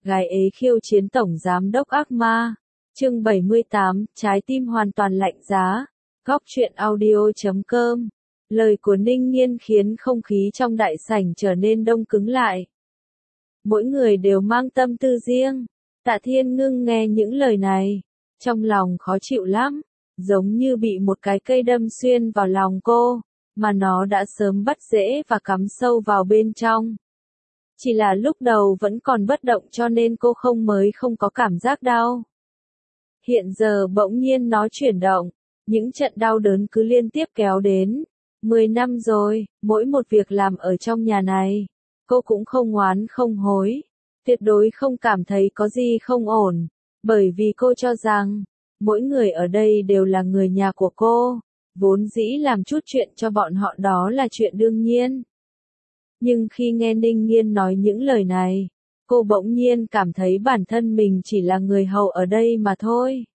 Gái ế khiêu chiến tổng giám đốc ác ma. Chương 78, trái tim hoàn toàn lạnh giá. Góc truyện audio.com. Lời của Ninh Nghiên khiến không khí trong đại sảnh trở nên đông cứng lại. Mỗi người đều mang tâm tư riêng. Tạ Thiên Ngưng nghe những lời này, trong lòng khó chịu lắm, giống như bị một cái cây đâm xuyên vào lòng cô, mà nó đã sớm bắt rễ và cắm sâu vào bên trong. Chỉ là lúc đầu vẫn còn bất động cho nên cô không có cảm giác đau. Hiện giờ bỗng nhiên nó chuyển động, những trận đau đớn cứ liên tiếp kéo đến. 10 năm rồi, mỗi một việc làm ở trong nhà này, cô cũng không oán không hối, tuyệt đối không cảm thấy có gì không ổn, bởi vì cô cho rằng, mỗi người ở đây đều là người nhà của cô, vốn dĩ làm chút chuyện cho bọn họ đó là chuyện đương nhiên. Nhưng khi nghe Ninh Nghiên nói những lời này, cô bỗng nhiên cảm thấy bản thân mình chỉ là người hầu ở đây mà thôi.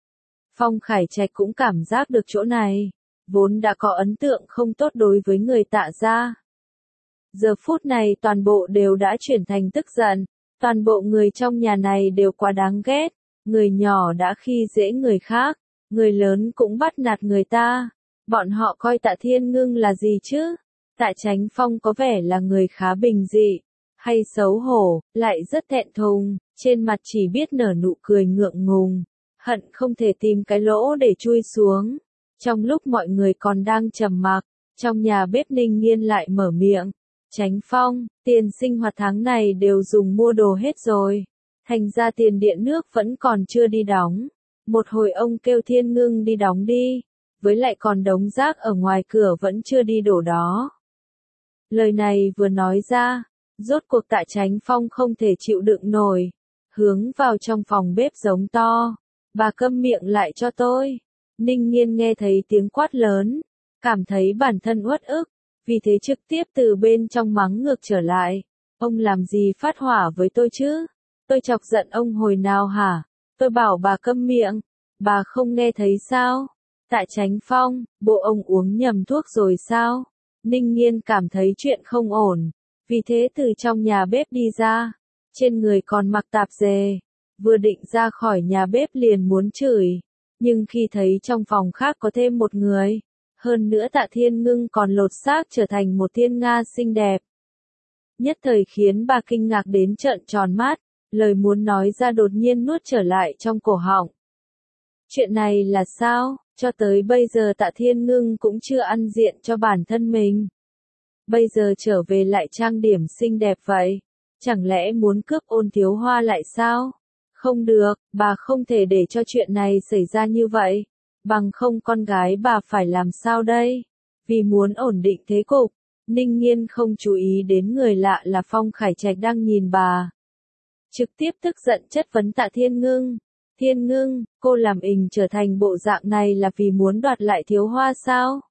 Phong Khải Trạch cũng cảm giác được chỗ này, vốn đã có ấn tượng không tốt đối với người Tạ gia. Giờ phút này toàn bộ đều đã chuyển thành tức giận, toàn bộ người trong nhà này đều quá đáng ghét, người nhỏ đã khi dễ người khác, người lớn cũng bắt nạt người ta, bọn họ coi Tạ Thiên Ngưng là gì chứ? Tạ Chánh Phong có vẻ là người khá bình dị, hay xấu hổ, lại rất thẹn thùng, trên mặt chỉ biết nở nụ cười ngượng ngùng, hận không thể tìm cái lỗ để chui xuống. Trong lúc mọi người còn đang trầm mặc, trong nhà bếp Ninh Nghiên lại mở miệng, Chánh Phong, tiền sinh hoạt tháng này đều dùng mua đồ hết rồi, thành ra tiền điện nước vẫn còn chưa đi đóng, một hồi ông kêu Thiên Ngưng đi đóng đi, với lại còn đống rác ở ngoài cửa vẫn chưa đi đổ đó. Lời này vừa nói ra, rốt cuộc Tạ Chánh Phong không thể chịu đựng nổi, hướng vào trong phòng bếp giống to, bà câm miệng lại cho tôi. Ninh Nghiên nghe thấy tiếng quát lớn, cảm thấy bản thân uất ức, vì thế trực tiếp từ bên trong mắng ngược trở lại, ông làm gì phát hỏa với tôi chứ? Tôi chọc giận ông hồi nào hả? Tôi bảo bà câm miệng, bà không nghe thấy sao? Tạ Chánh Phong, bộ ông uống nhầm thuốc rồi sao? Ninh Nghiên cảm thấy chuyện không ổn, vì thế từ trong nhà bếp đi ra, trên người còn mặc tạp dề, vừa định ra khỏi nhà bếp liền muốn chửi, nhưng khi thấy trong phòng khác có thêm một người, hơn nữa Tạ Thiên Ngưng còn lột xác trở thành một thiên nga xinh đẹp. Nhất thời khiến bà kinh ngạc đến trợn tròn mắt, lời muốn nói ra đột nhiên nuốt trở lại trong cổ họng. Chuyện này là sao? Cho tới bây giờ Tạ Thiên Ngưng cũng chưa ăn diện cho bản thân mình. Bây giờ trở về lại trang điểm xinh đẹp vậy. Chẳng lẽ muốn cướp Ôn Thiếu Hoa lại sao? Không được, bà không thể để cho chuyện này xảy ra như vậy. Bằng không con gái bà phải làm sao đây? Vì muốn ổn định thế cục, Ninh Nghiên không chú ý đến người lạ là Phong Khải Trạch đang nhìn bà. Trực tiếp tức giận chất vấn Tạ Thiên Ngưng. Thiên Ngưng, cô làm ình trở thành bộ dạng này là vì muốn đoạt lại Thiếu Hoa sao?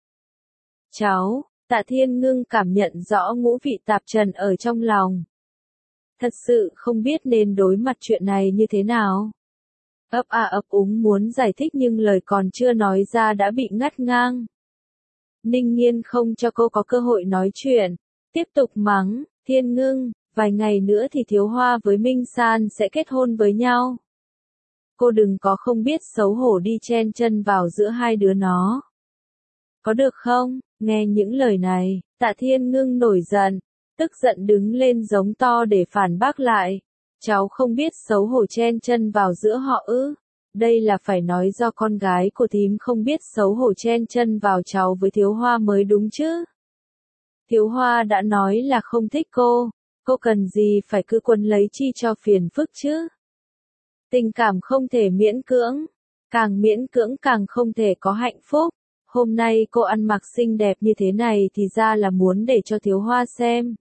Cháu, Tạ Thiên Ngưng cảm nhận rõ ngũ vị tạp trần ở trong lòng. Thật sự không biết nên đối mặt chuyện này như thế nào. Ấp a ấp úng muốn giải thích nhưng lời còn chưa nói ra đã bị ngắt ngang. Ninh Nghiên không cho cô có cơ hội nói chuyện, tiếp tục mắng, Thiên Ngưng, vài ngày nữa thì Thiếu Hoa với Minh San sẽ kết hôn với nhau. Cô đừng có không biết xấu hổ đi chen chân vào giữa hai đứa nó. Có được không? Nghe những lời này, Tạ Thiên Ngưng nổi giận, tức giận đứng lên giống to để phản bác lại. Cháu không biết xấu hổ chen chân vào giữa họ ư? Đây là phải nói do con gái của thím không biết xấu hổ chen chân vào cháu với Thiếu Hoa mới đúng chứ. Thiếu Hoa đã nói là không thích cô cần gì phải cứ quấn lấy chi cho phiền phức chứ. Tình cảm không thể miễn cưỡng, càng miễn cưỡng càng không thể có hạnh phúc. Hôm nay cô ăn mặc xinh đẹp như thế này thì ra là muốn để cho Thiếu Hoa xem.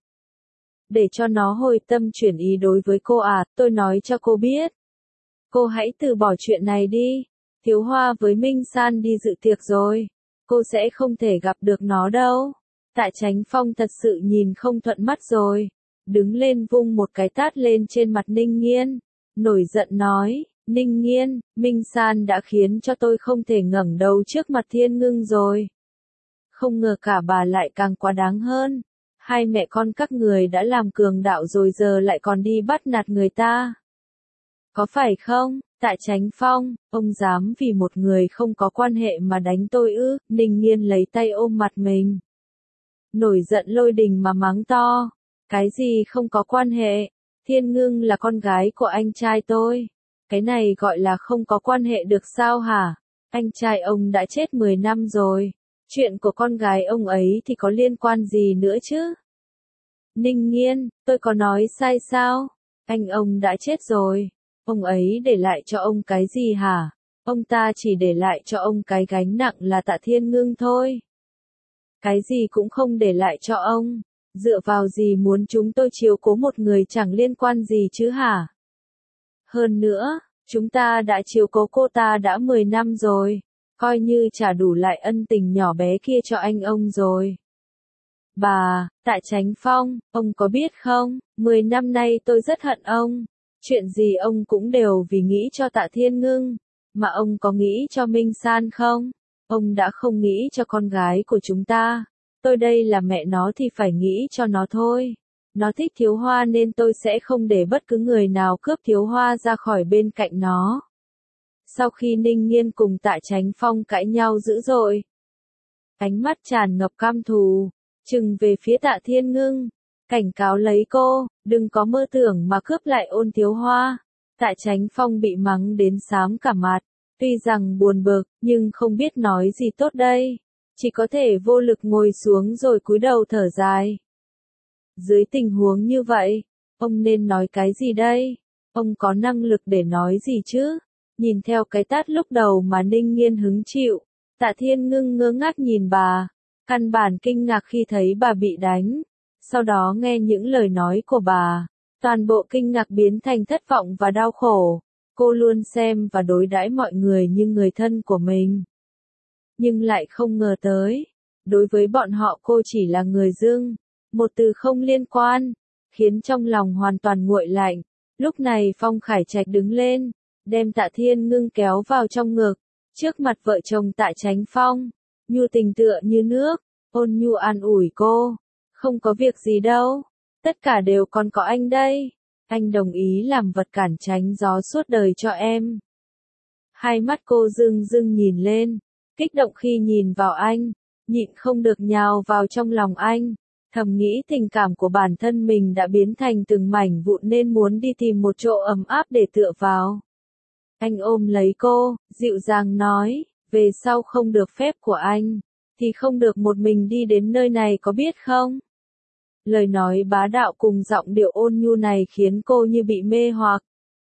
Để cho nó hồi tâm chuyển ý đối với cô à, tôi nói cho cô biết. Cô hãy từ bỏ chuyện này đi. Thiếu Hoa với Minh San đi dự tiệc rồi. Cô sẽ không thể gặp được nó đâu. Tạ Chánh Phong thật sự nhìn không thuận mắt rồi. Đứng lên vung một cái tát lên trên mặt Ninh Nghiên. Nổi giận nói, Ninh Nghiên, Minh San đã khiến cho tôi không thể ngẩng đầu trước mặt Thiên Ngưng rồi. Không ngờ cả bà lại càng quá đáng hơn. Hai mẹ con các người đã làm cường đạo rồi giờ lại còn đi bắt nạt người ta. Có phải không, Tạ Chánh Phong, ông dám vì một người không có quan hệ mà đánh tôi ư? Ninh Nghiên lấy tay ôm mặt mình. Nổi giận lôi đình mà mắng to. Cái gì không có quan hệ? Thiên Ngưng là con gái của anh trai tôi. Cái này gọi là không có quan hệ được sao hả? Anh trai ông đã chết 10 năm rồi. Chuyện của con gái ông ấy thì có liên quan gì nữa chứ? Ninh Nghiên, tôi có nói sai sao? Ông đã chết rồi. Ông ấy để lại cho ông cái gì hả? Ông ta chỉ để lại cho ông cái gánh nặng là Tạ Thiên Ngưng thôi. Cái gì cũng không để lại cho ông. Dựa vào gì muốn chúng tôi chiếu cố một người chẳng liên quan gì chứ hả? Hơn nữa, chúng ta đã chiếu cố cô ta đã 10 năm rồi. Coi như trả đủ lại ân tình nhỏ bé kia cho ông rồi. Bà, Tạ Chánh Phong, ông có biết không, 10 năm nay tôi rất hận ông. Chuyện gì ông cũng đều vì nghĩ cho Tạ Thiên Ngưng. Mà ông có nghĩ cho Minh San không? Ông đã không nghĩ cho con gái của chúng ta. Tôi đây là mẹ nó thì phải nghĩ cho nó thôi. Nó thích Thiếu Hoa nên tôi sẽ không để bất cứ người nào cướp Thiếu Hoa ra khỏi bên cạnh nó. Sau khi Ninh Nghiên cùng Tạ Chánh Phong cãi nhau dữ dội, ánh mắt tràn ngập căm thù, trừng về phía Tạ Thiên Ngưng, cảnh cáo lấy cô, đừng có mơ tưởng mà cướp lại Ôn Thiếu Hoa. Tạ Chánh Phong bị mắng đến xám cả mặt, tuy rằng buồn bực, nhưng không biết nói gì tốt đây, chỉ có thể vô lực ngồi xuống rồi cúi đầu thở dài. Dưới tình huống như vậy, ông nên nói cái gì đây? Ông có năng lực để nói gì chứ? Nhìn theo cái tát lúc đầu mà Ninh Nghiên hứng chịu, Tạ Thiên Ngưng ngơ ngác nhìn bà, căn bản kinh ngạc khi thấy bà bị đánh. Sau đó nghe những lời nói của bà, toàn bộ kinh ngạc biến thành thất vọng và đau khổ. Cô luôn xem và đối đãi mọi người như người thân của mình. Nhưng lại không ngờ tới, đối với bọn họ cô chỉ là người dưng, một từ không liên quan, khiến trong lòng hoàn toàn nguội lạnh. Lúc này Phong Khải Trạch đứng lên, đem Tạ Thiên Ngưng kéo vào trong ngực, trước mặt vợ chồng Tạ Chánh Phong, nhu tình tựa như nước, ôn nhu an ủi cô, không có việc gì đâu, tất cả đều còn có anh đây, anh đồng ý làm vật cản tránh gió suốt đời cho em. Hai mắt cô rưng rưng nhìn lên, kích động khi nhìn vào anh, nhịn không được nhào vào trong lòng anh, thầm nghĩ tình cảm của bản thân mình đã biến thành từng mảnh vụn nên muốn đi tìm một chỗ ấm áp để tựa vào. Anh ôm lấy cô, dịu dàng nói, về sau không được phép của anh, thì không được một mình đi đến nơi này có biết không? Lời nói bá đạo cùng giọng điệu ôn nhu này khiến cô như bị mê hoặc.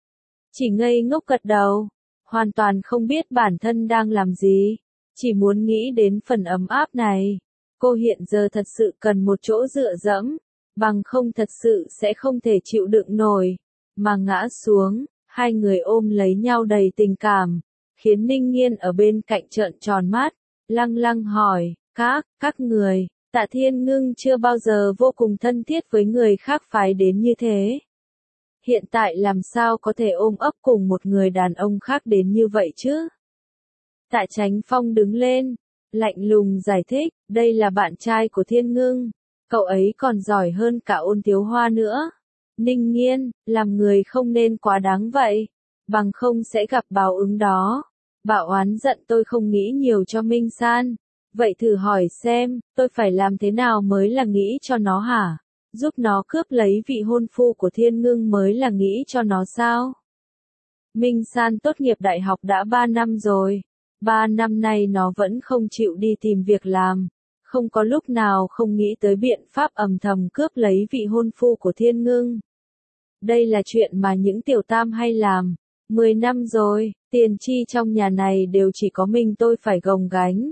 Chỉ ngây ngốc gật đầu, hoàn toàn không biết bản thân đang làm gì, chỉ muốn nghĩ đến phần ấm áp này. Cô hiện giờ thật sự cần một chỗ dựa dẫm, bằng không thật sự sẽ không thể chịu đựng nổi, mà ngã xuống. Hai người ôm lấy nhau đầy tình cảm, khiến Ninh Nghiên ở bên cạnh trợn tròn mắt, lăng lăng hỏi, các người, Tạ Thiên Ngưng chưa bao giờ vô cùng thân thiết với người khác phái đến như thế. Hiện tại làm sao có thể ôm ấp cùng một người đàn ông khác đến như vậy chứ? Tạ Chánh Phong đứng lên, lạnh lùng giải thích, đây là bạn trai của Thiên Ngưng, cậu ấy còn giỏi hơn cả Ôn Thiếu Hoa nữa. Ninh Nghiên, làm người không nên quá đáng vậy, bằng không sẽ gặp báo ứng đó. Bảo oán giận tôi không nghĩ nhiều cho Minh San. Vậy thử hỏi xem, tôi phải làm thế nào mới là nghĩ cho nó hả? Giúp nó cướp lấy vị hôn phu của Thiên Ngưng mới là nghĩ cho nó sao? Minh San tốt nghiệp đại học đã 3 năm rồi. 3 năm nay nó vẫn không chịu đi tìm việc làm. Không có lúc nào không nghĩ tới biện pháp âm thầm cướp lấy vị hôn phu của Thiên Ngưng. Đây là chuyện mà những tiểu tam hay làm. 10 năm rồi, tiền chi trong nhà này đều chỉ có mình tôi phải gồng gánh.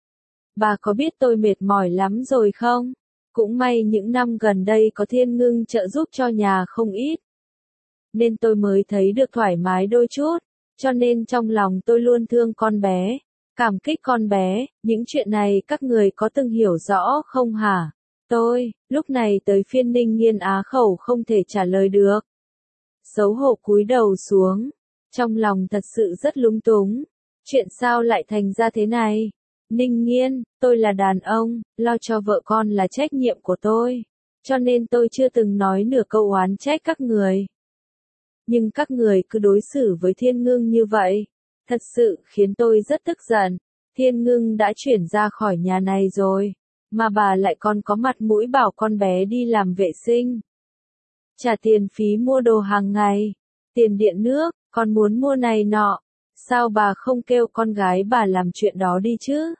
Bà có biết tôi mệt mỏi lắm rồi không? Cũng may những năm gần đây có Thiên Ngưng trợ giúp cho nhà không ít. Nên tôi mới thấy được thoải mái đôi chút. Cho nên trong lòng tôi luôn thương con bé. Cảm kích con bé, những chuyện này các người có từng hiểu rõ không hả? Lúc này tới phiên Ninh Nghiên á khẩu không thể trả lời được. Xấu hổ cúi đầu xuống. Trong lòng thật sự rất lúng túng. Chuyện sao lại thành ra thế này? Ninh Nghiên, tôi là đàn ông, lo cho vợ con là trách nhiệm của tôi. Cho nên tôi chưa từng nói nửa câu oán trách các người. nhưng các người cứ đối xử với Thiên Ngưng như vậy, thật sự khiến tôi rất tức giận. Thiên Ngưng đã chuyển ra khỏi nhà này rồi, mà bà lại còn có mặt mũi bảo con bé đi làm vệ sinh. Trả tiền phí mua đồ hàng ngày, tiền điện nước, còn muốn mua này nọ. Sao bà không kêu con gái bà làm chuyện đó đi chứ?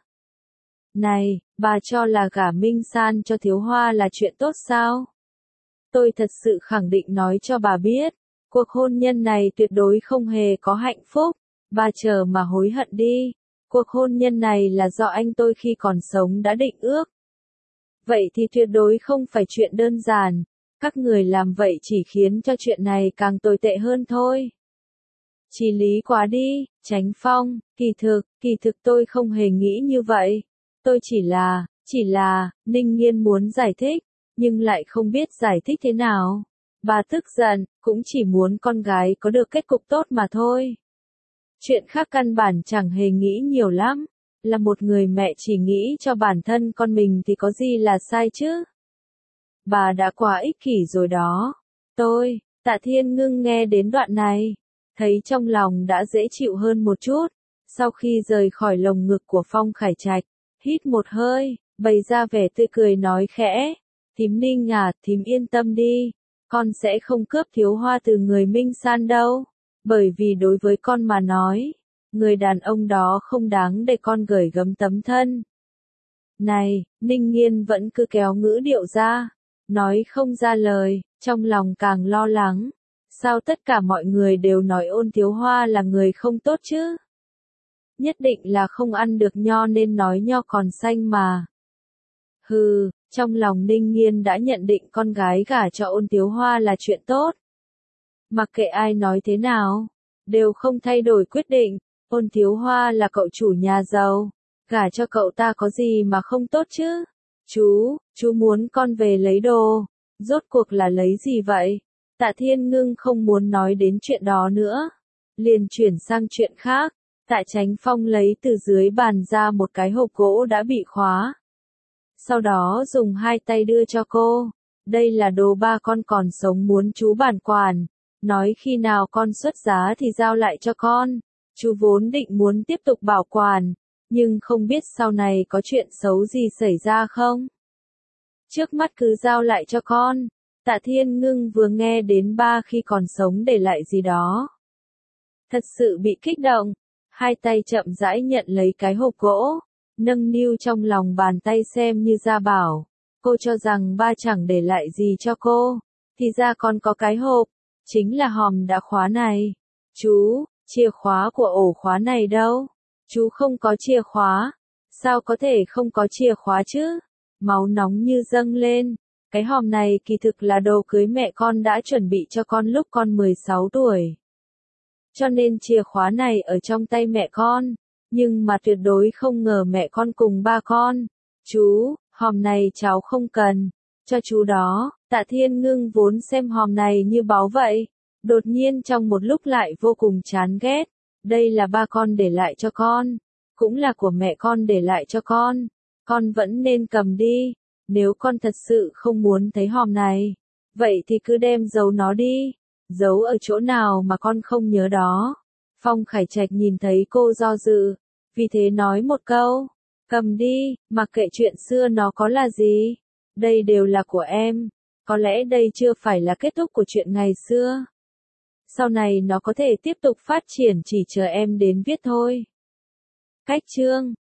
Này, bà cho là gả Minh San cho Thiếu Hoa là chuyện tốt sao? Tôi thật sự khẳng định nói cho bà biết, cuộc hôn nhân này tuyệt đối không hề có hạnh phúc. Bà chờ mà hối hận đi. Cuộc hôn nhân này là do anh tôi khi còn sống đã định ước. Vậy thì tuyệt đối không phải chuyện đơn giản. Các người làm vậy chỉ khiến cho chuyện này càng tồi tệ hơn thôi. Chí lý quá đi, Chánh Phong, kỳ thực tôi không hề nghĩ như vậy. Tôi chỉ là, Ninh Nghiên muốn giải thích, nhưng lại không biết giải thích thế nào. Bà tức giận, cũng chỉ muốn con gái có được kết cục tốt mà thôi. Chuyện khác căn bản chẳng hề nghĩ nhiều lắm. Là một người mẹ chỉ nghĩ cho bản thân con mình thì có gì là sai chứ? Bà đã quá ích kỷ rồi đó. Tạ Thiên Ngưng nghe đến đoạn này, thấy trong lòng đã dễ chịu hơn một chút. Sau khi rời khỏi lồng ngực của Phong Khải Trạch, hít một hơi, bày ra vẻ tươi cười nói khẽ. Thím Ninh à, thím yên tâm đi, con sẽ không cướp Thiếu Hoa từ người Minh San đâu. Bởi vì đối với con mà nói, người đàn ông đó không đáng để con gửi gắm tấm thân. Này, Ninh Nghiên vẫn cứ kéo ngữ điệu ra, nói không ra lời, trong lòng càng lo lắng. Sao tất cả mọi người đều nói Ôn Thiếu Hoa là người không tốt chứ? Nhất định là không ăn được nho nên nói nho còn xanh mà. Hừ, trong lòng Ninh Nghiên đã nhận định con gái gả cho Ôn Thiếu Hoa là chuyện tốt. Mặc kệ ai nói thế nào, đều không thay đổi quyết định. Ôn Thiếu Hoa là cậu chủ nhà giàu, gả cho cậu ta có gì mà không tốt chứ? Chú muốn con về lấy đồ, rốt cuộc là lấy gì vậy? Tạ Thiên Ngưng không muốn nói đến chuyện đó nữa, liền chuyển sang chuyện khác. Tạ Chánh Phong lấy từ dưới bàn ra một cái hộp gỗ đã bị khóa. Sau đó dùng hai tay đưa cho cô. Đây là đồ ba con còn sống muốn chú bảo quản. Nói khi nào con xuất giá thì giao lại cho con. Chú vốn định muốn tiếp tục bảo quản, nhưng không biết sau này có chuyện xấu gì xảy ra không. Trước mắt cứ giao lại cho con. Tạ Thiên Ngưng vừa nghe đến ba khi còn sống để lại gì đó, thật sự bị kích động. Hai tay chậm rãi nhận lấy cái hộp gỗ, nâng niu trong lòng bàn tay xem như ra bảo. Cô cho rằng ba chẳng để lại gì cho cô, thì ra còn có cái hộp, chính là hòm đã khóa này. Chú, chìa khóa của ổ khóa này đâu? Chú không có chìa khóa. Sao có thể không có chìa khóa chứ? Máu nóng như dâng lên. Cái hòm này kỳ thực là đồ cưới mẹ con đã chuẩn bị cho con lúc con 16 tuổi. Cho nên chìa khóa này ở trong tay mẹ con, nhưng mà tuyệt đối không ngờ mẹ con cùng ba con. Chú, hòm này cháu không cần, cho chú đó. Tạ Thiên Ngưng vốn xem hòm này như báu vậy, đột nhiên trong một lúc lại vô cùng chán ghét. Đây là ba con để lại cho con, cũng là của mẹ con để lại cho con vẫn nên cầm đi. Nếu con thật sự không muốn thấy hòm này, vậy thì cứ đem giấu nó đi. Giấu ở chỗ nào mà con không nhớ đó. Phong Khải Trạch nhìn thấy cô do dự, vì thế nói một câu, cầm đi, mặc kệ chuyện xưa nó có là gì. Đây đều là của em, có lẽ đây chưa phải là kết thúc của chuyện ngày xưa. Sau này nó có thể tiếp tục phát triển chỉ chờ em đến viết thôi. Cách chương